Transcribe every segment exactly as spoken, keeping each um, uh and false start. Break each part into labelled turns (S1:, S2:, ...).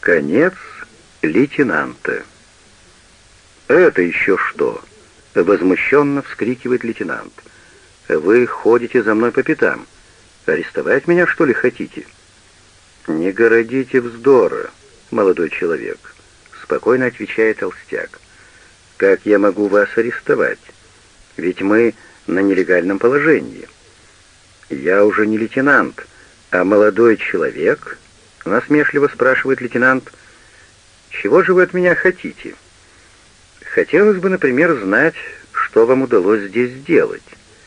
S1: Конец лейтенанта. «Это еще что?» — возмущенно вскрикивает лейтенант. «Вы ходите за мной по пятам. Арестовать меня, что ли, хотите?» «Не городите вздора, молодой человек», — спокойно отвечает толстяк. «Как я могу вас арестовать? Ведь мы на нелегальном положении». «Я уже не лейтенант, а молодой человек», — насмешливо спрашивает лейтенант. «Чего же вы от меня хотите?» «Хотелось бы, например, знать, что вам удалось здесь сделать».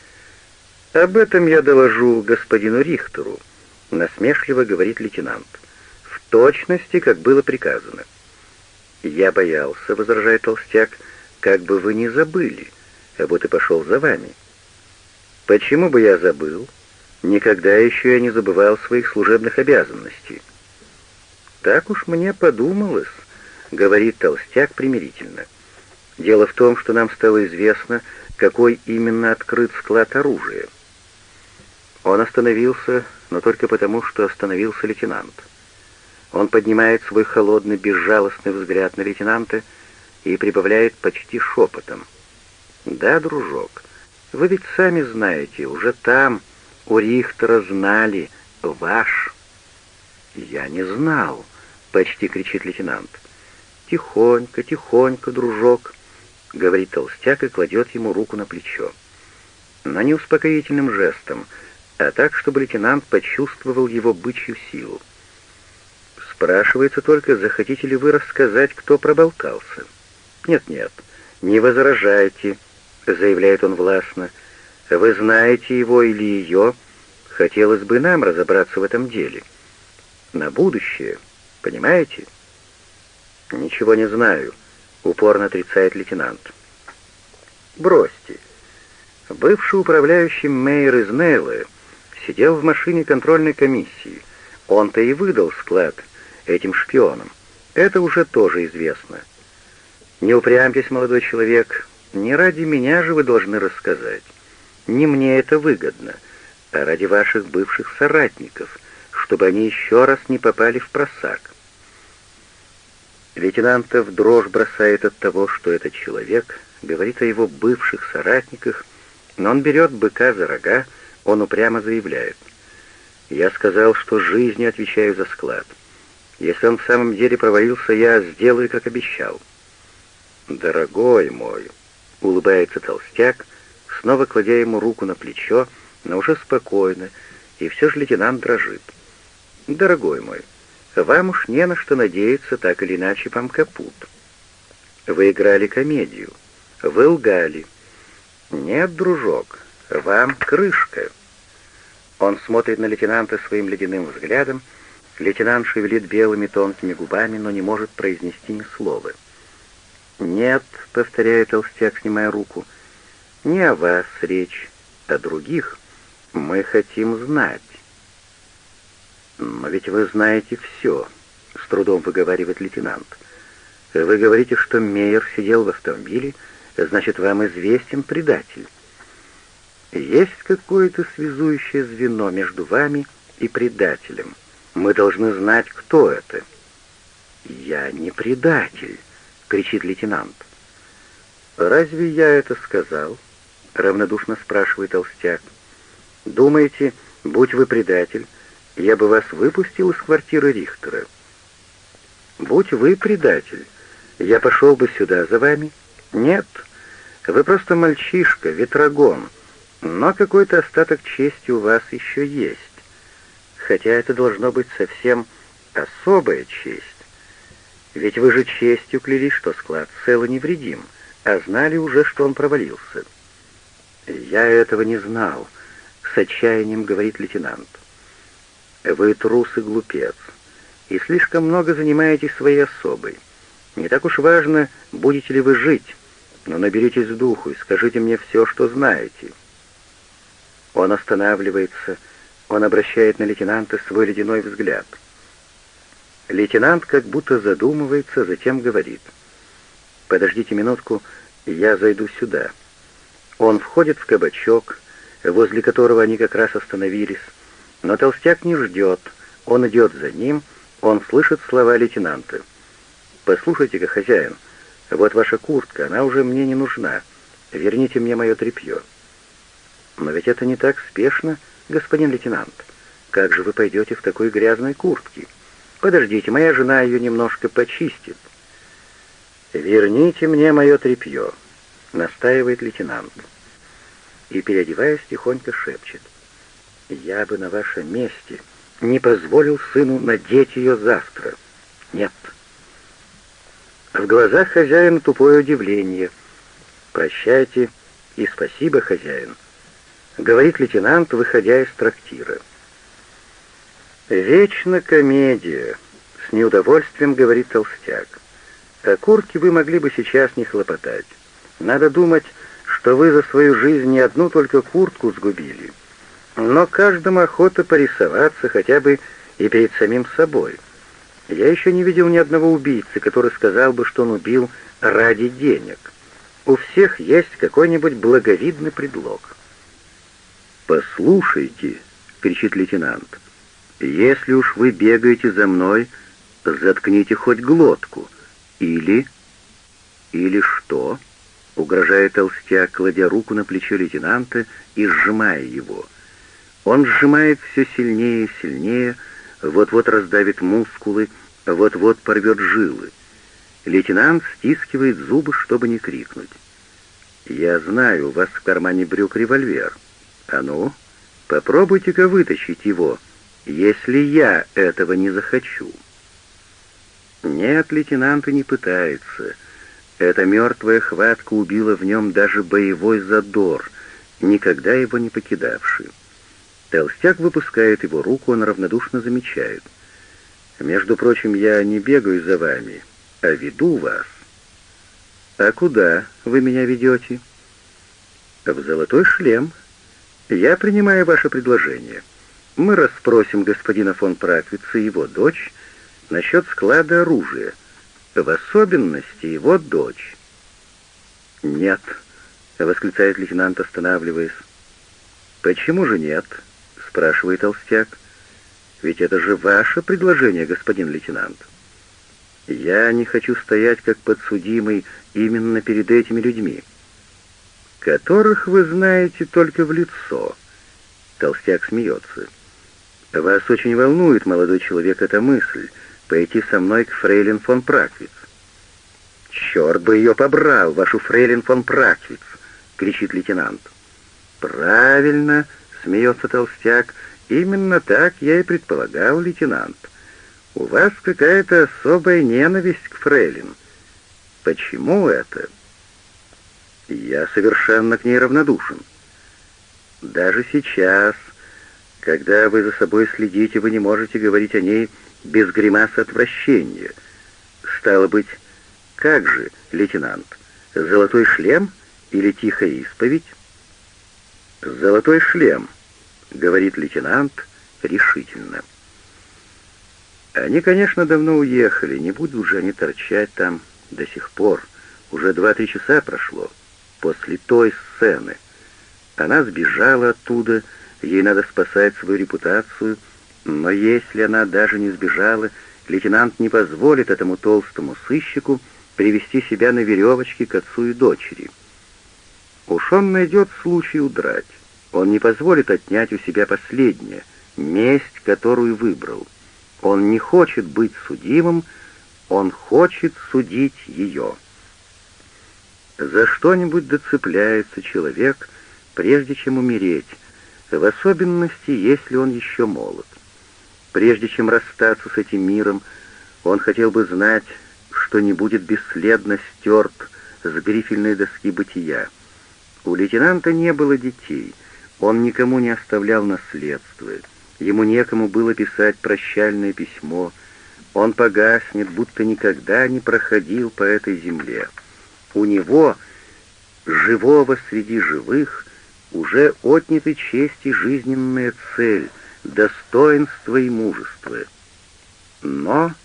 S1: «Об этом я доложу господину Рихтеру», — насмешливо говорит лейтенант. «В точности, как было приказано». «Я боялся», — возражает толстяк, — «как бы вы не забыли, а вот и пошел за вами». «Почему бы я забыл? Никогда еще я не забывал своих служебных обязанностей». «Так уж мне подумалось», — говорит толстяк примирительно. «Дело в том, что нам стало известно, какой именно открыт склад оружия». Он остановился, но только потому, что остановился лейтенант. Он поднимает свой холодный, безжалостный взгляд на лейтенанта и прибавляет почти шепотом. «Да, дружок, вы ведь сами знаете, уже там, у Рихтера, знали, ваш». «Я не знал», — почти кричит лейтенант. «Тихонько, тихонько, дружок», — говорит толстяк и кладет ему руку на плечо. Но не успокоительным жестом, а так, чтобы лейтенант почувствовал его бычью силу. Спрашивается только, захотите ли вы рассказать, кто проболтался. «Нет-нет, не возражайте», — заявляет он властно. «Вы знаете его или ее. Хотелось бы нам разобраться в этом деле. На будущее, понимаете?» «Ничего не знаю», — упорно отрицает лейтенант. «Бросьте. Бывший управляющий Мейер из Нейлы сидел в машине контрольной комиссии. Он-то и выдал склад этим шпионам. Это уже тоже известно. Не упрямьтесь, молодой человек, не ради меня же вы должны рассказать. Не мне это выгодно, а ради ваших бывших соратников, чтобы они еще раз не попали в просак». Лейтенанта в дрожь бросает от того, что этот человек говорит о его бывших соратниках, но он берет быка за рога, он упрямо заявляет: «Я сказал, что жизнью отвечаю за склад. Если он в самом деле провалился, я сделаю, как обещал». «Дорогой мой», — улыбается толстяк, снова кладя ему руку на плечо, но уже спокойно, и все же лейтенант дрожит. «Дорогой мой, вам уж не на что надеяться, так или иначе вам капут. Вы играли комедию, вы лгали. Нет, дружок, вам крышка». Он смотрит на лейтенанта своим ледяным взглядом. Лейтенант шевелит белыми тонкими губами, но не может произнести ни слова. «Нет», — повторяет толстяк, снимая руку, — «не о вас речь, о других. Мы хотим знать». «Но ведь вы знаете все», — с трудом выговаривает лейтенант. «Вы говорите, что Мейер сидел в автомобиле, значит, вам известен предатель. Есть какое-то связующее звено между вами и предателем. Мы должны знать, кто это». «Я не предатель», — кричит лейтенант. «Разве я это сказал?» — равнодушно спрашивает толстяк. «Думаете, будь вы предатель, я бы вас выпустил из квартиры Рихтера? Будь вы предатель, я пошел бы сюда за вами? Нет, вы просто мальчишка, ветрогон, но какой-то остаток чести у вас еще есть. Хотя это должно быть совсем особая честь. Ведь вы же честью клялись, что склад цел и невредим, а знали уже, что он провалился». «Я этого не знал», — с отчаянием говорит лейтенант. «Вы трус и глупец, и слишком много занимаетесь своей особой. Не так уж важно, будете ли вы жить, но наберитесь духу и скажите мне все, что знаете». Он останавливается, он обращает на лейтенанта свой ледяной взгляд. Лейтенант как будто задумывается, затем говорит: «Подождите минутку, я зайду сюда». Он входит в кабачок, возле которого они как раз остановились, но толстяк не ждет, он идет за ним, Он слышит слова лейтенанта. «Послушайте-ка, хозяин, вот ваша куртка, она уже мне не нужна. Верните мне мое тряпье». «Но ведь это не так спешно, господин лейтенант. Как же вы пойдете в такой грязной куртке? Подождите, моя жена ее немножко почистит». «Верните мне мое тряпье», — настаивает лейтенант. И, переодеваясь, тихонько шепчет. «Я бы на вашем месте не позволил сыну надеть ее завтра. Нет». В глазах хозяина тупое удивление. «Прощайте и спасибо, хозяин», — говорит лейтенант, выходя из трактира. «Вечно комедия», — с неудовольствием говорит толстяк. «О куртке вы могли бы сейчас не хлопотать. Надо думать, что вы за свою жизнь не одну только куртку сгубили. Но каждому охота порисоваться хотя бы и перед самим собой. Я еще не видел ни одного убийцы, который сказал бы, что он убил ради денег. У всех есть какой-нибудь благовидный предлог». «Послушайте», — кричит лейтенант, — «если уж вы бегаете за мной, заткните хоть глотку. Или...» «Или что?» — угрожает толстяк, кладя руку на плечо лейтенанта и сжимая его. Он сжимает все сильнее и сильнее, вот-вот раздавит мускулы, вот-вот порвет жилы. Лейтенант стискивает зубы, чтобы не крикнуть. «Я знаю, у вас в кармане брюк револьвер. А ну, попробуйте-ка вытащить его, если я этого не захочу». Нет, лейтенант и не пытается. Эта мертвая хватка убила в нем даже боевой задор, никогда его не покидавший. Толстяк выпускает его руку, он равнодушно замечает. «Между прочим, я не бегаю за вами, а веду вас». «А куда вы меня ведете?» «В золотой шлем. Я принимаю ваше предложение. Мы расспросим господина фон Праквица и его дочь насчет склада оружия, в особенности его дочь». «Нет», — восклицает лейтенант, останавливаясь. «Почему же нет?» — спрашивает толстяк. «Ведь это же ваше предложение, господин лейтенант». «Я не хочу стоять как подсудимый именно перед этими людьми, которых вы знаете только в лицо». Толстяк смеется. «Вас очень волнует, молодой человек, эта мысль — пойти со мной к фрейлин фон Праквиц». «Черт бы ее побрал, вашу фрейлин фон Праквиц!» — кричит лейтенант. «Правильно!» — смеется толстяк. «Именно так я и предполагал, лейтенант. У вас какая-то особая ненависть к фрейлин. Почему это?» «Я совершенно к ней равнодушен. Даже сейчас, когда вы за собой следите, вы не можете говорить о ней без гримасы отвращения. Стало быть, как же, лейтенант, золотой шлем или тихая исповедь?» «Золотой шлем», — говорит лейтенант решительно. Они, конечно, давно уехали, не будут же они торчать там до сих пор. Уже два-три часа прошло после той сцены. Она сбежала оттуда, ей надо спасать свою репутацию, но если она даже не сбежала, лейтенант не позволит этому толстому сыщику привести себя на веревочке к отцу и дочери. Уж он найдет случай удрать. Он не позволит отнять у себя последнее, месть, которую выбрал. Он не хочет быть судимым, он хочет судить ее. За что-нибудь доцепляется человек, прежде чем умереть, в особенности, если он еще молод. Прежде чем расстаться с этим миром, он хотел бы знать, что не будет бесследно стерт с грифельной доски бытия. У лейтенанта не было детей, он никому не оставлял наследства, ему некому было писать прощальное письмо, он погаснет, будто никогда не проходил по этой земле. У него, живого среди живых, уже отняты честь и жизненная цель, достоинство и мужество. Но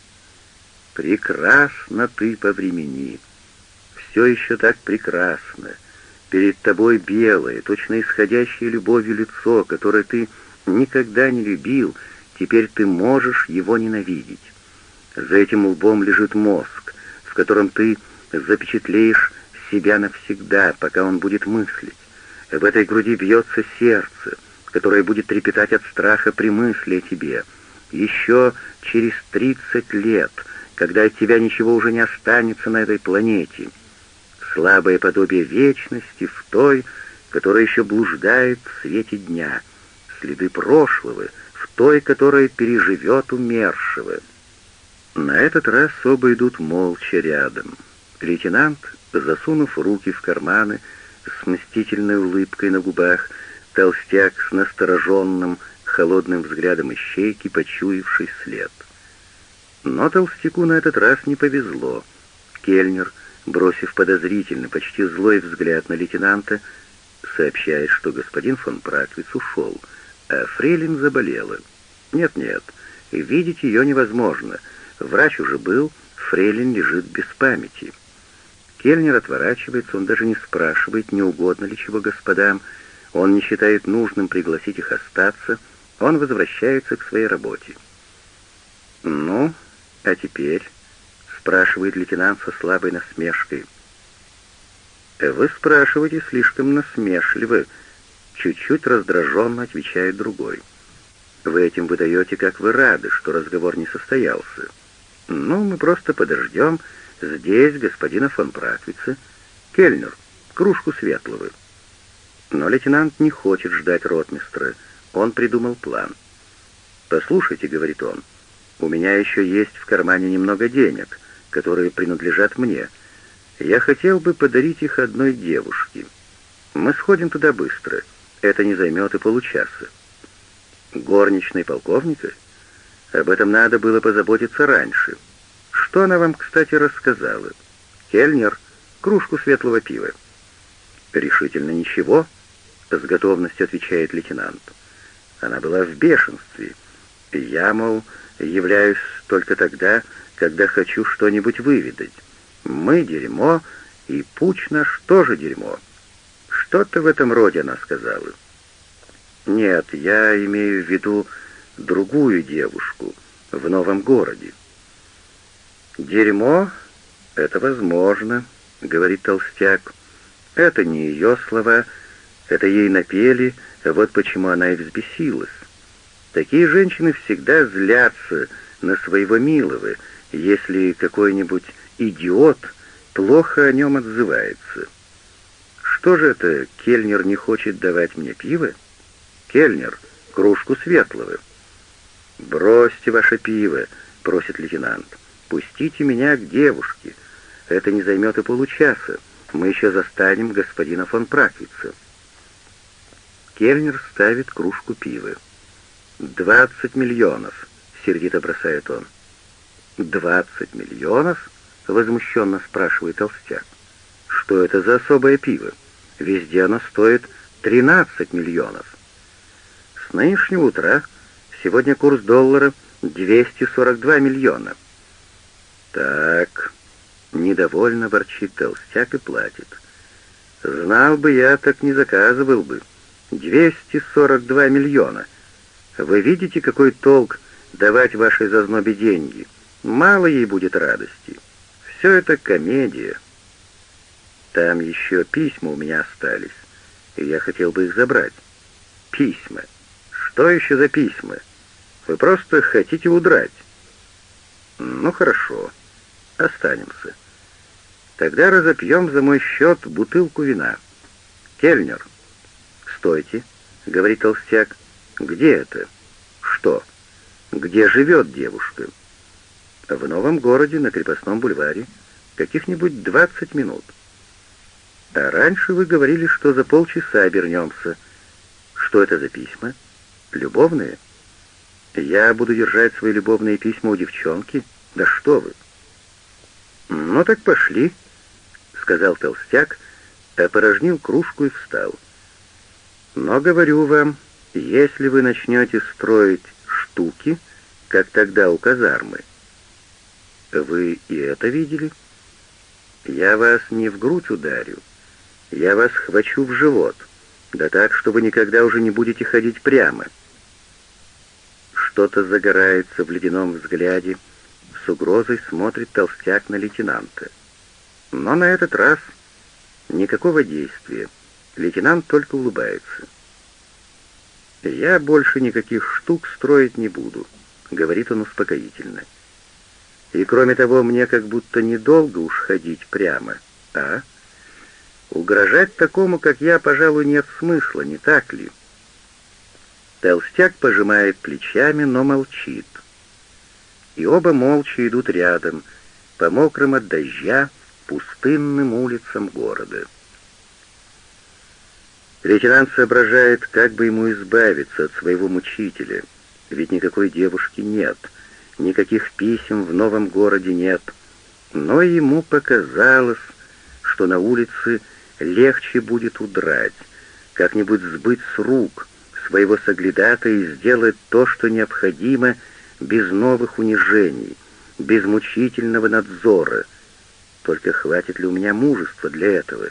S1: прекрасно ты повремени, все еще так прекрасно. Перед тобой белое, точно исходящее любовью лицо, которое ты никогда не любил, теперь ты можешь его ненавидеть. За этим лбом лежит мозг, в котором ты запечатлеешь себя навсегда, пока он будет мыслить. В этой груди бьется сердце, которое будет трепетать от страха при мысли о тебе. Еще через тридцать лет, когда от тебя ничего уже не останется на этой планете. Слабое подобие вечности в той, которая еще блуждает в свете дня. Следы прошлого в той, которая переживет умершего. На этот раз оба идут молча рядом. Лейтенант, засунув руки в карманы, с мстительной улыбкой на губах, толстяк с настороженным, холодным взглядом ищейки, почуявший след. Но толстяку на этот раз не повезло. Кельнер, бросив подозрительный, почти злой взгляд на лейтенанта, сообщает, что господин фон Праквиц ушел, а фрейлин заболела. Нет-нет, видеть ее невозможно. Врач уже был, фрейлин лежит без памяти. Кельнер отворачивается, он даже не спрашивает, не угодно ли чего господам, он не считает нужным пригласить их остаться, он возвращается к своей работе. «Ну, а теперь?» — спрашивает лейтенант со слабой насмешкой. «Вы спрашиваете слишком насмешливо», — чуть-чуть раздраженно отвечает другой. «Вы этим выдаете, как вы рады, что разговор не состоялся. Ну, мы просто подождем здесь господина фон Праквица. Кельнер, кружку светлого». Но лейтенант не хочет ждать ротмистра. Он придумал план. «Послушайте», — говорит он, — «у меня еще есть в кармане немного денег, которые принадлежат мне. Я хотел бы подарить их одной девушке. Мы сходим туда быстро. Это не займет и получаса». «Горничной полковника? Об этом надо было позаботиться раньше. Что она вам, кстати, рассказала? Кельнер, кружку светлого пива». «Решительно ничего», — с готовностью отвечает лейтенант. «Она была в бешенстве. Я, мол, являюсь только тогда, когда хочу что-нибудь выведать. Мы дерьмо, и путь наш тоже дерьмо». Что-то в этом роде она сказала. «Нет, я имею в виду другую девушку в новом городе». «Дерьмо? Это возможно», — говорит толстяк. «Это не ее слова, это ей напели, вот почему она и взбесилась. Такие женщины всегда злятся на своего милого, если какой-нибудь идиот плохо о нем отзывается. Что же это, Кельнер не хочет давать мне пиво? Кельнер, кружку светлого». «Бросьте ваше пиво», — просит лейтенант. «Пустите меня к девушке. Это не займет и получаса. Мы еще застанем господина фон Праквица». Кельнер ставит кружку пива. «Двадцать миллионов», — сердито бросает он. «Двадцать миллионов?» — возмущенно спрашивает толстяк. «Что это за особое пиво? Везде оно стоит тринадцать миллионов». «С нынешнего утра сегодня курс доллара двести сорок два миллиона». «Так», — недовольно ворчит толстяк и платит. «Знал бы я, так не заказывал бы. двести сорок два миллиона. Вы видите, какой толк давать вашей зазнобе деньги? Мало ей будет радости. Все это комедия. Там еще письма у меня остались, и я хотел бы их забрать». «Письма? Что еще за письма? Вы просто хотите удрать». «Ну хорошо, останемся. Тогда разопьем за мой счет бутылку вина. Кельнер». «Стойте», — говорит толстяк. «Где это? Что? Где живет девушка?» «В новом городе, на Крепостном бульваре. Каких-нибудь двадцать минут». «А раньше вы говорили, что за полчаса обернемся. Что это за письма? Любовные? Я буду держать свои любовные письма у девчонки? Да что вы!» «Ну так пошли», — сказал толстяк, опорожнил кружку и встал. «Но говорю вам, если вы начнете строить штуки, как тогда у казармы...» «Вы и это видели? Я вас не в грудь ударю, я вас хвачу в живот, да так, что вы никогда уже не будете ходить прямо». Что-то загорается в ледяном взгляде, С угрозой смотрит толстяк на лейтенанта. Но на этот раз никакого действия. Лейтенант только улыбается. «Я больше никаких штук строить не буду», — говорит он успокоительно. «И кроме того, мне как будто недолго уж ходить прямо, а? Угрожать такому, как я, пожалуй, нет смысла, не так ли?» Толстяк пожимает плечами, но молчит. И оба молча идут рядом, по мокрым от дождя, пустынным улицам города. Лейтенант соображает, как бы ему избавиться от своего мучителя, ведь никакой девушки нет, никаких писем в новом городе нет, но ему показалось, что на улице легче будет удрать, как-нибудь сбыть с рук своего соглядатая и сделать то, что необходимо, без новых унижений, без мучительного надзора. Только хватит ли у меня мужества для этого?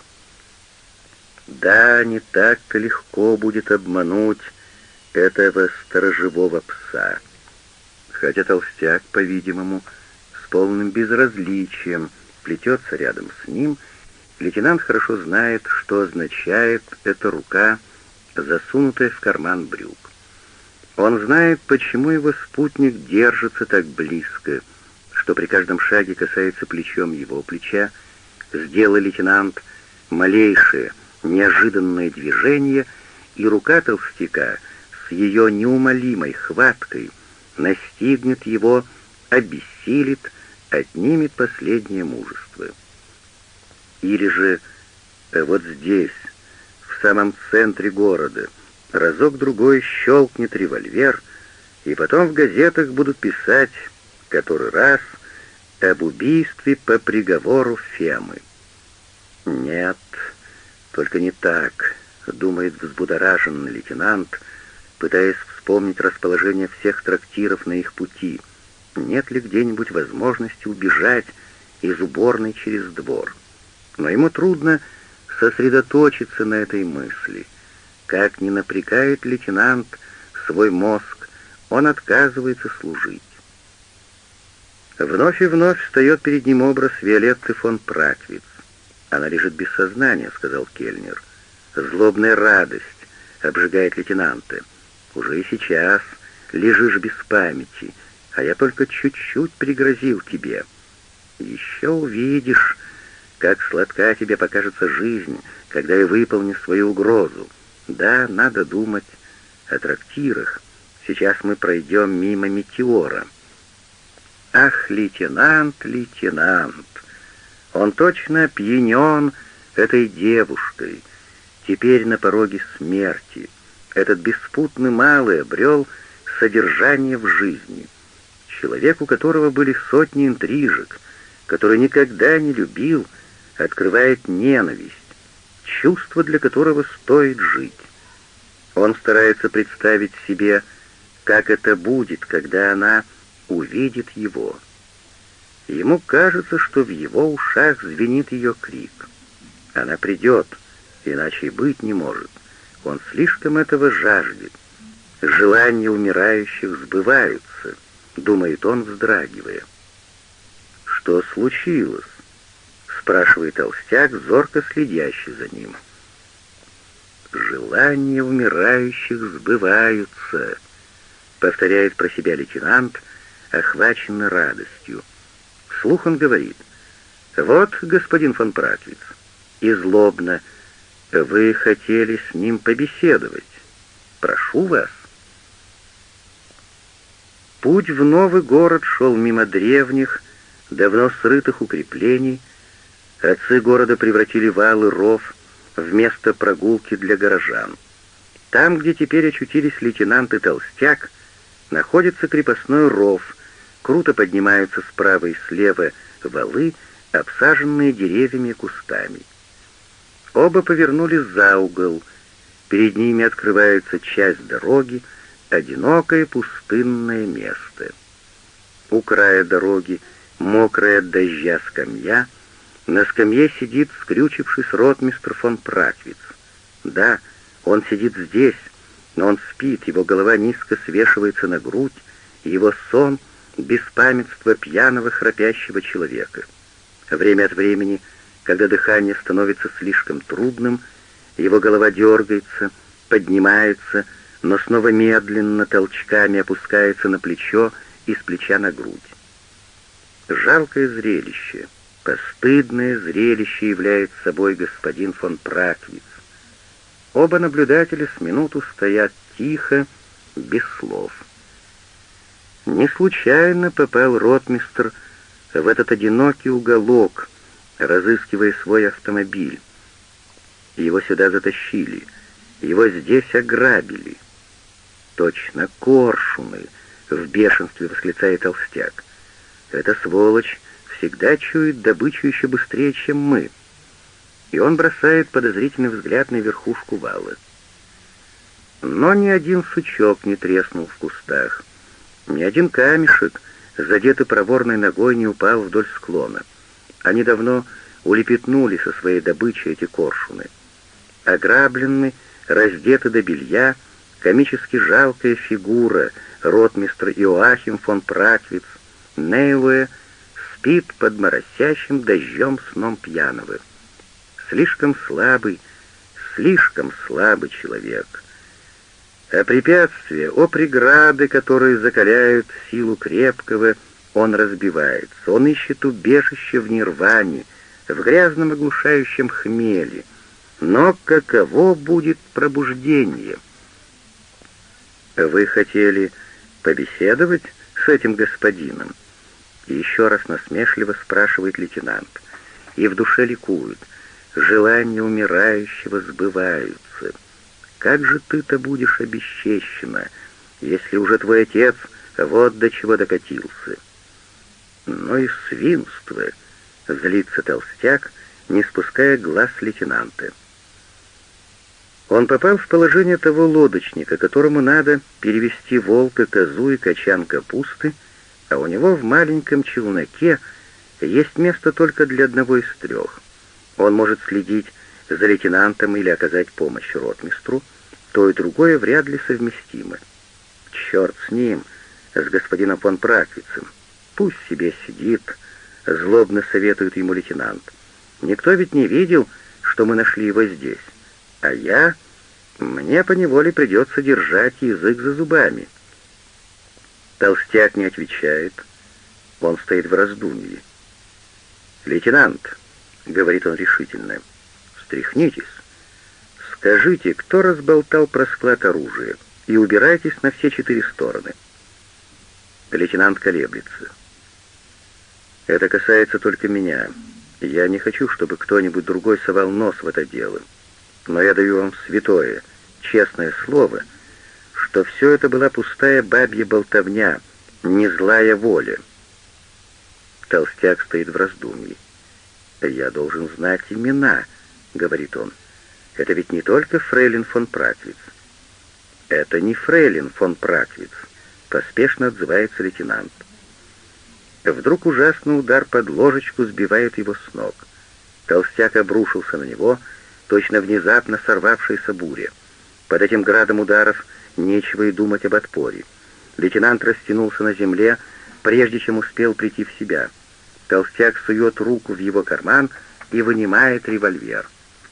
S1: Да, не так-то легко будет обмануть этого сторожевого пса. Хотя толстяк, по-видимому, с полным безразличием плетется рядом с ним, лейтенант хорошо знает, что означает эта рука, засунутая в карман брюк. Он знает, почему его спутник держится так близко, что при каждом шаге касается плечом его плеча. Сделал лейтенант малейшее, неожиданное движение, и рука толстяка с ее неумолимой хваткой настигнет его, обессилит, отнимет последнее мужество. Или же вот здесь, в самом центре города, разок-другой щелкнет револьвер, и потом в газетах будут писать который раз об убийстве по приговору Фемы. Нет, только не так, думает взбудораженный лейтенант, пытаясь вспомнить расположение всех трактиров на их пути. Нет ли где-нибудь возможности убежать из уборной через двор? Но ему трудно сосредоточиться на этой мысли. Как ни напрягает лейтенант свой мозг, он отказывается служить. Вновь и вновь встает перед ним образ Виолетты фон Праквиц. «Она лежит без сознания», — сказал кельнер. Злобная радость обжигает лейтенанта. «Уже и сейчас лежишь без памяти, а я только чуть-чуть пригрозил тебе. Еще увидишь, как сладка тебе покажется жизнь, когда я выполню свою угрозу. Да, надо думать о трактирах. Сейчас мы пройдем мимо Метеора». Ах, лейтенант, лейтенант! Он точно опьянен этой девушкой, теперь на пороге смерти. Этот беспутный малый обрел содержание в жизни. Человек, у которого были сотни интрижек, который никогда не любил, открывает ненависть, чувство, для которого стоит жить. Он старается представить себе, как это будет, когда она увидит его. Ему кажется, что в его ушах звенит ее крик. Она придет, иначе и быть не может. Он слишком этого жаждет. Желания умирающих сбываются, думает он, вздрагивая. «Что случилось?» — спрашивает толстяк, зорко следящий за ним. «Желания умирающих сбываются», — повторяет про себя лейтенант, охваченный радостью. Вслух он говорит: «Вот, господин фон Праквиц, и злобно, вы хотели с ним побеседовать. Прошу вас». Путь в новый город шел мимо древних, давно срытых укреплений. Отцы города превратили вал и ров в место прогулки для горожан. Там, где теперь очутились лейтенант и толстяк, находится крепостной ров, круто поднимаются справа и слева валы, обсаженные деревьями и кустами. Оба повернули за угол. Перед ними открывается часть дороги, одинокое пустынное место. У края дороги мокрая от дождя скамья. На скамье сидит, скрючившись, ротмистр фон Праквиц. Да, он сидит здесь, но он спит, его голова низко свешивается на грудь, его сон беспамятство пьяного храпящего человека. Время от времени, когда дыхание становится слишком трудным, его голова дергается, поднимается, но снова медленно толчками опускается на плечо и с плеча на грудь. Жалкое зрелище, постыдное зрелище является собой господин фон Праквиц. Оба наблюдателя с минуту стоят тихо, без слов. Не случайно попал ротмистр в этот одинокий уголок, разыскивая свой автомобиль. Его сюда затащили, его здесь ограбили. «Точно коршуны!» — в бешенстве восклицает толстяк. «Эта сволочь всегда чует добычу еще быстрее, чем мы». И он бросает подозрительный взгляд на верхушку вала. Но ни один сучок не треснул в кустах, ни один камешек, задетый проворной ногой, не упал вдоль склона. Они давно улепетнули со своей добычей, эти коршуны. Ограбленный, раздетый до белья, комически жалкая фигура, ротмистр Иоахим фон Праквиц, Нейлуэ, спит под моросящим дождем сном пьяного. Слишком слабый, слишком слабый человек. А препятствия, о преграды, которые закаляют силу крепкого, он разбивается, он ищет убежище в нирване, в грязном оглушающем хмеле. Но каково будет пробуждение? Вы хотели побеседовать с этим господином? И еще раз насмешливо спрашивает лейтенант. И в душе ликует. Желания умирающего сбываются. Как же ты-то будешь обесчещена, если уже твой отец вот до чего докатился? Но и свинство, злится толстяк, не спуская глаз с лейтенанта. Он попал в положение того лодочника, которому надо перевести волка, козу и качан капусты, а у него в маленьком челноке есть место только для одного из трех. Он может следить за лейтенантом или оказать помощь ротмистру, то и другое вряд ли совместимо. Черт с ним, с господином фон Праквицем. Пусть себе сидит, злобно советует ему лейтенант. Никто ведь не видел, что мы нашли его здесь. А я... Мне поневоле придется держать язык за зубами. Толстяк не отвечает. Он стоит в раздумье. «Лейтенант», — говорит он решительно, — «встряхнитесь. Скажите, кто разболтал про склад оружия, и убирайтесь на все четыре стороны». Лейтенант колеблется. «Это касается только меня. Я не хочу, чтобы кто-нибудь другой совал нос в это дело. Но я даю вам святое, честное слово, что все это была пустая бабья болтовня, не злая воля». Толстяк стоит в раздумье. «Я должен знать имена», — говорит он. «Это ведь не только фрейлин фон Праквиц». «Это не фрейлин фон Праквиц», — поспешно отзывается лейтенант. Вдруг ужасный удар под ложечку сбивает его с ног. Толстяк обрушился на него, точно внезапно сорвавшаяся буря. Под этим градом ударов нечего и думать об отпоре. Лейтенант растянулся на земле, прежде чем успел прийти в себя. Толстяк сует руку в его карман и вынимает револьвер.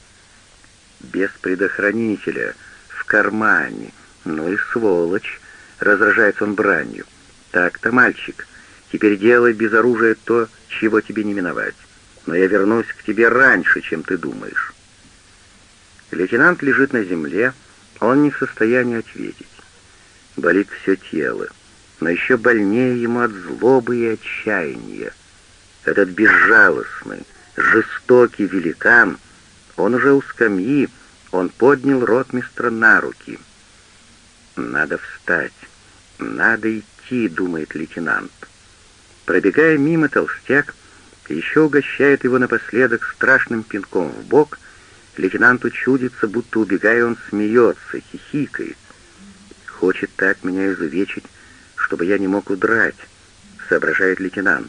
S1: Без предохранителя, в кармане. Ну и сволочь, разражается он бранью. Так-то, мальчик, теперь делай без оружия то, чего тебе не миновать. Но я вернусь к тебе раньше, чем ты думаешь. Лейтенант лежит на земле, он не в состоянии ответить. Болит все тело, но еще больнее ему от злобы и отчаяния. Этот безжалостный, жестокий великан, он уже у скамьи, он поднял ротмистра на руки. «Надо встать, надо идти», — думает лейтенант. Пробегая мимо, толстяк еще угощает его напоследок страшным пинком в бок. Лейтенанту чудится, будто убегая, он смеется, хихикает. «Хочет так меня изувечить, чтобы я не мог удрать», — соображает лейтенант.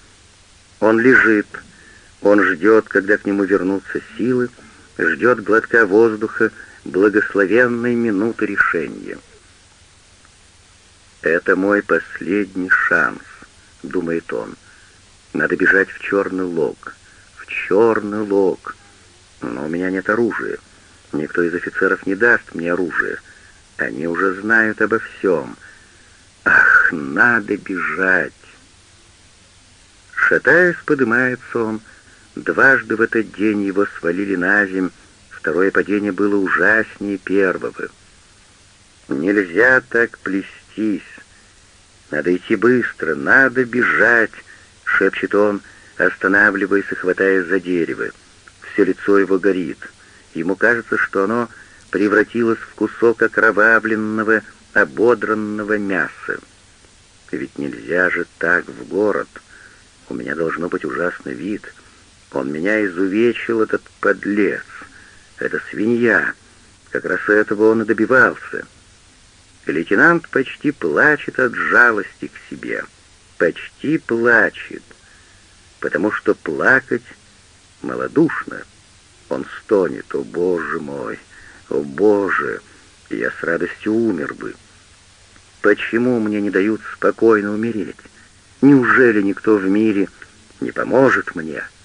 S1: Он лежит, он ждет, когда к нему вернутся силы, ждет глотка воздуха, благословенной минуты решения. «Это мой последний шанс», — думает он. «Надо бежать в черный лог, в черный лог. Но у меня нет оружия. Никто из офицеров не даст мне оружие. Они уже знают обо всем. Ах, надо бежать!» Шатаясь, поднимается он. Дважды в этот день его свалили на земь. Второе падение было ужаснее первого. «Нельзя так плестись. Надо идти быстро, надо бежать», — шепчет он, останавливаясь и хватаясь за дерево. Все лицо его горит. Ему кажется, что оно превратилось в кусок окровавленного, ободранного мяса. Ведь нельзя же так в город. У меня должно быть ужасный вид. Он меня изувечил, этот подлец. Это свинья. Как раз этого он и добивался. Лейтенант почти плачет от жалости к себе. Почти плачет. Потому что плакать малодушно. Он стонет: «О, Боже мой! О, Боже! Я с радостью умер бы. Почему мне не дают спокойно умереть? Неужели никто в мире не поможет мне?»